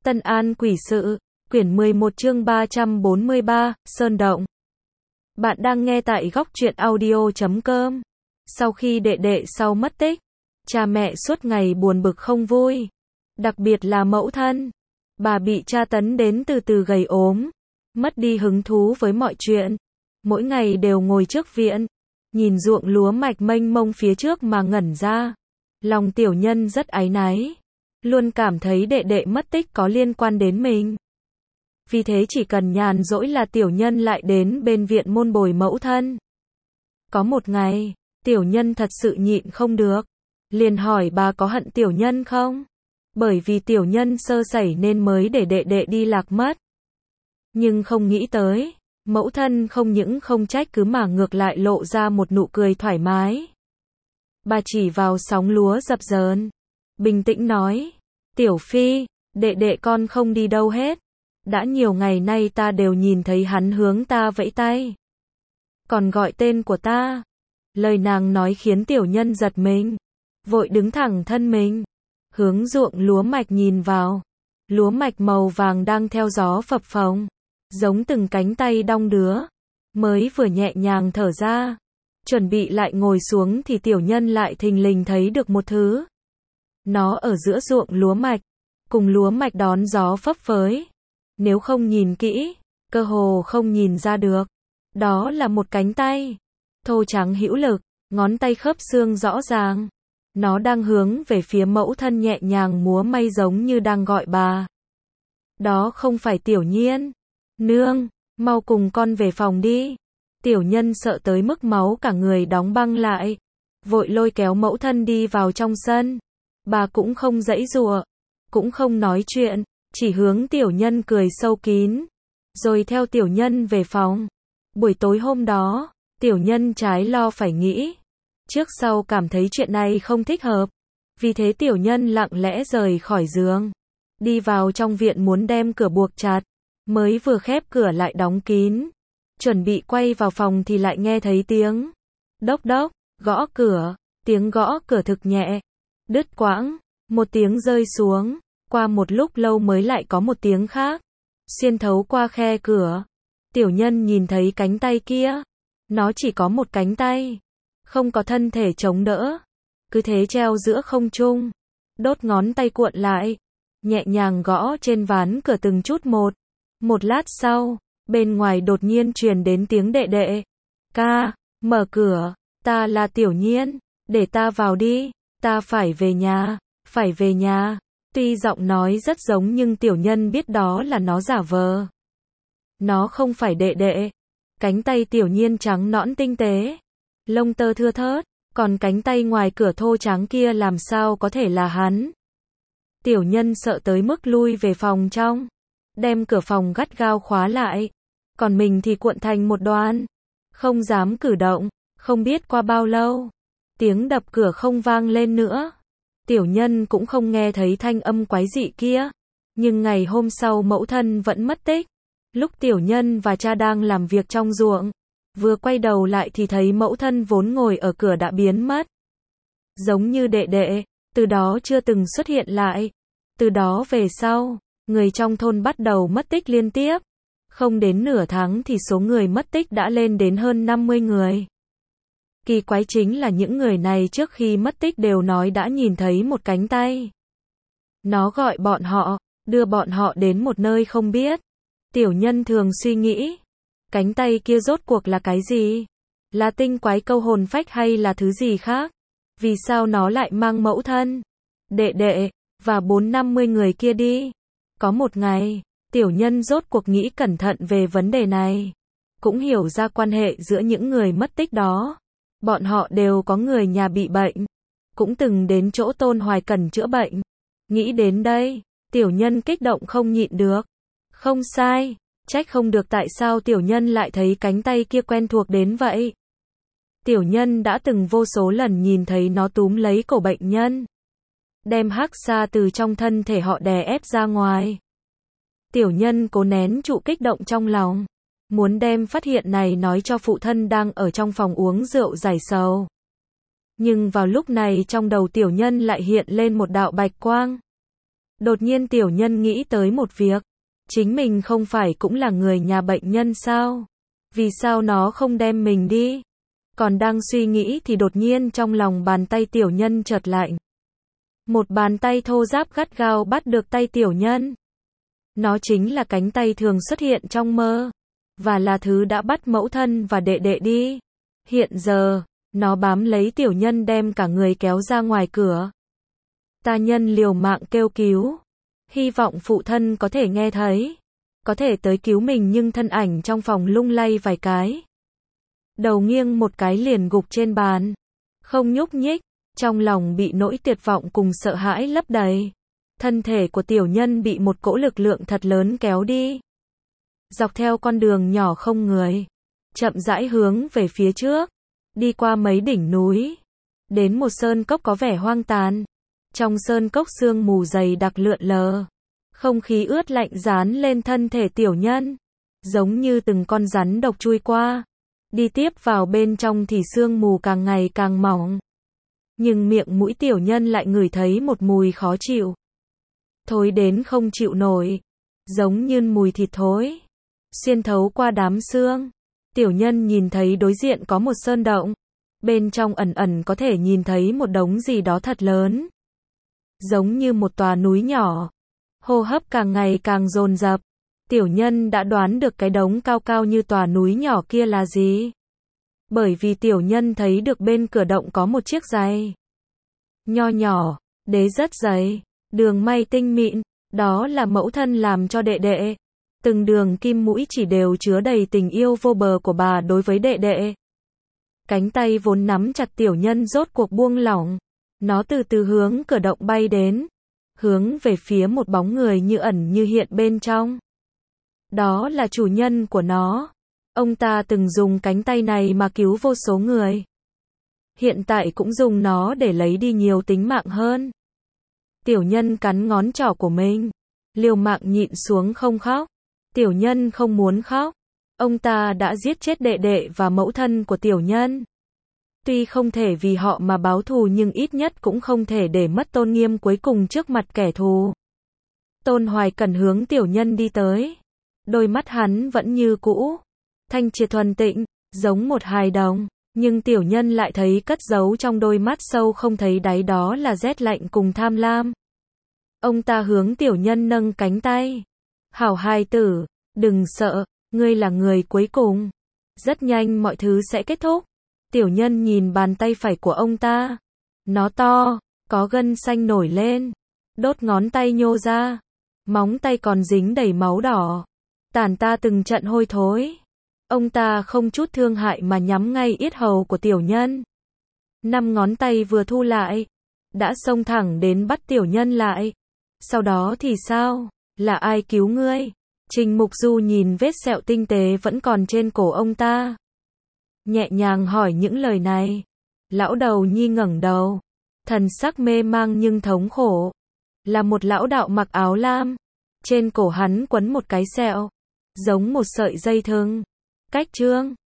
Tân An Quỷ Sự, quyển 11 chương 343, Sơn Động. Bạn đang nghe tại góc truyện audio.com. Sau khi đệ đệ sau mất tích, cha mẹ suốt ngày buồn bực không vui. Đặc biệt là mẫu thân. Bà bị tra tấn đến từ từ gầy ốm, mất đi hứng thú với mọi chuyện. Mỗi ngày đều ngồi trước viện, nhìn ruộng lúa mạch mênh mông phía trước mà ngẩn ra. Lòng tiểu nhân rất áy náy, luôn cảm thấy đệ đệ mất tích có liên quan đến mình. Vì thế chỉ cần nhàn rỗi là tiểu nhân lại đến bên viện môn bồi mẫu thân. Có một ngày, tiểu nhân thật sự nhịn không được, liền hỏi bà có hận tiểu nhân không? Bởi vì tiểu nhân sơ sẩy nên mới để đệ đệ đi lạc mất. Nhưng không nghĩ tới, mẫu thân không những không trách cứ mà ngược lại lộ ra một nụ cười thoải mái. Bà chỉ vào sóng lúa dập dờn, bình tĩnh nói, tiểu phi, đệ đệ con không đi đâu hết. Đã nhiều ngày nay ta đều nhìn thấy hắn hướng ta vẫy tay, còn gọi tên của ta. Lời nàng nói khiến tiểu nhân giật mình, vội đứng thẳng thân mình, hướng ruộng lúa mạch nhìn vào. Lúa mạch màu vàng đang theo gió phập phồng, giống từng cánh tay đong đưa. Mới vừa nhẹ nhàng thở ra, chuẩn bị lại ngồi xuống thì tiểu nhân lại thình lình thấy được một thứ. Nó ở giữa ruộng lúa mạch, cùng lúa mạch đón gió phấp phới. Nếu không nhìn kỹ, cơ hồ không nhìn ra được. Đó là một cánh tay, thô trắng hữu lực, ngón tay khớp xương rõ ràng. Nó đang hướng về phía mẫu thân nhẹ nhàng múa may giống như đang gọi bà. Đó không phải tiểu nhiên. Nương, mau cùng con về phòng đi. Tiểu nhân sợ tới mức máu cả người đóng băng lại, vội lôi kéo mẫu thân đi vào trong sân. Bà cũng không giãy giụa, cũng không nói chuyện, chỉ hướng tiểu nhân cười sâu kín, rồi theo tiểu nhân về phòng. Buổi tối hôm đó, tiểu nhân trái lo phải nghĩ, trước sau cảm thấy chuyện này không thích hợp. Vì thế tiểu nhân lặng lẽ rời khỏi giường, đi vào trong viện muốn đem cửa buộc chặt. Mới vừa khép cửa lại đóng kín, chuẩn bị quay vào phòng thì lại nghe thấy tiếng đốc đốc, gõ cửa. Tiếng gõ cửa thực nhẹ, đứt quãng, một tiếng rơi xuống. Qua một lúc lâu mới lại có một tiếng khác, xuyên thấu qua khe cửa. Tiểu nhân nhìn thấy cánh tay kia. Nó chỉ có một cánh tay, không có thân thể chống đỡ, cứ thế treo giữa không trung. Đốt ngón tay cuộn lại, nhẹ nhàng gõ trên ván cửa từng chút một. Một lát sau, bên ngoài đột nhiên truyền đến tiếng đệ đệ. Ca, mở cửa, ta là tiểu nhiên, để ta vào đi, ta phải về nhà, phải về nhà. Tuy giọng nói rất giống nhưng tiểu nhân biết đó là nó giả vờ. Nó không phải đệ đệ. Cánh tay tiểu nhiên trắng nõn tinh tế, lông tơ thưa thớt, còn cánh tay ngoài cửa thô trắng kia làm sao có thể là hắn. Tiểu nhân sợ tới mức lui về phòng trong, đem cửa phòng gắt gao khóa lại, còn mình thì cuộn thành một đoàn, không dám cử động. Không biết qua bao lâu, tiếng đập cửa không vang lên nữa. Tiểu nhân cũng không nghe thấy thanh âm quái dị kia. Nhưng ngày hôm sau mẫu thân vẫn mất tích. Lúc tiểu nhân và cha đang làm việc trong ruộng, vừa quay đầu lại thì thấy mẫu thân vốn ngồi ở cửa đã biến mất. Giống như đệ đệ, từ đó chưa từng xuất hiện lại. Từ đó về sau, người trong thôn bắt đầu mất tích liên tiếp. Không đến nửa tháng thì số người mất tích đã lên đến hơn 50 người. Kỳ quái chính là những người này trước khi mất tích đều nói đã nhìn thấy một cánh tay. Nó gọi bọn họ, đưa bọn họ đến một nơi không biết. Tiểu nhân thường suy nghĩ, cánh tay kia rốt cuộc là cái gì? Là tinh quái câu hồn phách hay là thứ gì khác? Vì sao nó lại mang mẫu thân, đệ đệ, và 450 người kia đi? Có một ngày, tiểu nhân rốt cuộc nghĩ cẩn thận về vấn đề này. Cũng hiểu ra quan hệ giữa những người mất tích đó. Bọn họ đều có người nhà bị bệnh, cũng từng đến chỗ Tôn Hoài Cẩn chữa bệnh. Nghĩ đến đây, tiểu nhân kích động không nhịn được. Không sai, trách không được tại sao tiểu nhân lại thấy cánh tay kia quen thuộc đến vậy. Tiểu nhân đã từng vô số lần nhìn thấy nó túm lấy cổ bệnh nhân, đem hắc xa từ trong thân thể họ đè ép ra ngoài. Tiểu nhân cố nén trụ kích động trong lòng, muốn đem phát hiện này nói cho phụ thân đang ở trong phòng uống rượu giải sầu. Nhưng vào lúc này trong đầu tiểu nhân lại hiện lên một đạo bạch quang. Đột nhiên tiểu nhân nghĩ tới một việc. Chính mình không phải cũng là người nhà bệnh nhân sao? Vì sao nó không đem mình đi? Còn đang suy nghĩ thì đột nhiên trong lòng bàn tay tiểu nhân chợt lạnh. Một bàn tay thô ráp gắt gao bắt được tay tiểu nhân. Nó chính là cánh tay thường xuất hiện trong mơ. Và là thứ đã bắt mẫu thân và đệ đệ đi. Hiện giờ, nó bám lấy tiểu nhân đem cả người kéo ra ngoài cửa. Ta nhân liều mạng kêu cứu. Hy vọng phụ thân có thể nghe thấy. Có thể tới cứu mình nhưng thân ảnh trong phòng lung lay vài cái. Đầu nghiêng một cái liền gục trên bàn. Không nhúc nhích. Trong lòng bị nỗi tuyệt vọng cùng sợ hãi lấp đầy. Thân thể của tiểu nhân bị một cỗ lực lượng thật lớn kéo đi. Dọc theo con đường nhỏ không người. Chậm rãi hướng về phía trước. Đi qua mấy đỉnh núi. Đến một sơn cốc có vẻ hoang tàn. Trong sơn cốc sương mù dày đặc lượn lờ. Không khí ướt lạnh dán lên thân thể tiểu nhân. Giống như từng con rắn độc chui qua. Đi tiếp vào bên trong thì sương mù càng ngày càng mỏng. Nhưng miệng mũi tiểu nhân lại ngửi thấy một mùi khó chịu. Thối đến không chịu nổi. Giống như mùi thịt thối. Xuyên thấu qua đám sương. Tiểu nhân nhìn thấy đối diện có một sơn động. Bên trong ẩn ẩn có thể nhìn thấy một đống gì đó thật lớn. Giống như một tòa núi nhỏ. Hô hấp càng ngày càng dồn dập. Tiểu nhân đã đoán được cái đống cao cao như tòa núi nhỏ kia là gì. Bởi vì tiểu nhân thấy được bên cửa động có một chiếc giày. Nho nhỏ, đế rất dày, đường may tinh mịn, đó là mẫu thân làm cho đệ đệ. Từng đường kim mũi chỉ đều chứa đầy tình yêu vô bờ của bà đối với đệ đệ. Cánh tay vốn nắm chặt tiểu nhân rốt cuộc buông lỏng. Nó từ từ hướng cửa động bay đến. Hướng về phía một bóng người như ẩn như hiện bên trong. Đó là chủ nhân của nó. Ông ta từng dùng cánh tay này mà cứu vô số người. Hiện tại cũng dùng nó để lấy đi nhiều tính mạng hơn. Tiểu nhân cắn ngón trỏ của mình. Liều mạng nhịn xuống không khóc. Tiểu nhân không muốn khóc. Ông ta đã giết chết đệ đệ và mẫu thân của tiểu nhân. Tuy không thể vì họ mà báo thù nhưng ít nhất cũng không thể để mất tôn nghiêm cuối cùng trước mặt kẻ thù. Tôn Hoài Cẩn hướng tiểu nhân đi tới. Đôi mắt hắn vẫn như cũ. Thanh triệt thuần tịnh, giống một hài đồng. Nhưng tiểu nhân lại thấy cất giấu trong đôi mắt sâu không thấy đáy đó là rét lạnh cùng tham lam. Ông ta hướng tiểu nhân nâng cánh tay. Hảo hài tử, đừng sợ, ngươi là người cuối cùng. Rất nhanh mọi thứ sẽ kết thúc. Tiểu nhân nhìn bàn tay phải của ông ta. Nó to, có gân xanh nổi lên. Đốt ngón tay nhô ra. Móng tay còn dính đầy máu đỏ. Tàn ta từng trận hôi thối. Ông ta không chút thương hại mà nhắm ngay yết hầu của tiểu nhân. 5 ngón tay vừa thu lại. Đã xông thẳng đến bắt tiểu nhân lại. Sau đó thì sao? Là ai cứu ngươi? Trình Mục Du nhìn vết sẹo tinh tế vẫn còn trên cổ ông ta. Nhẹ nhàng hỏi những lời này. Lão đầu nhi ngẩng đầu. Thần sắc mê mang nhưng thống khổ. Là một lão đạo mặc áo lam. Trên cổ hắn quấn một cái sẹo. Giống một sợi dây thừng. Cách chương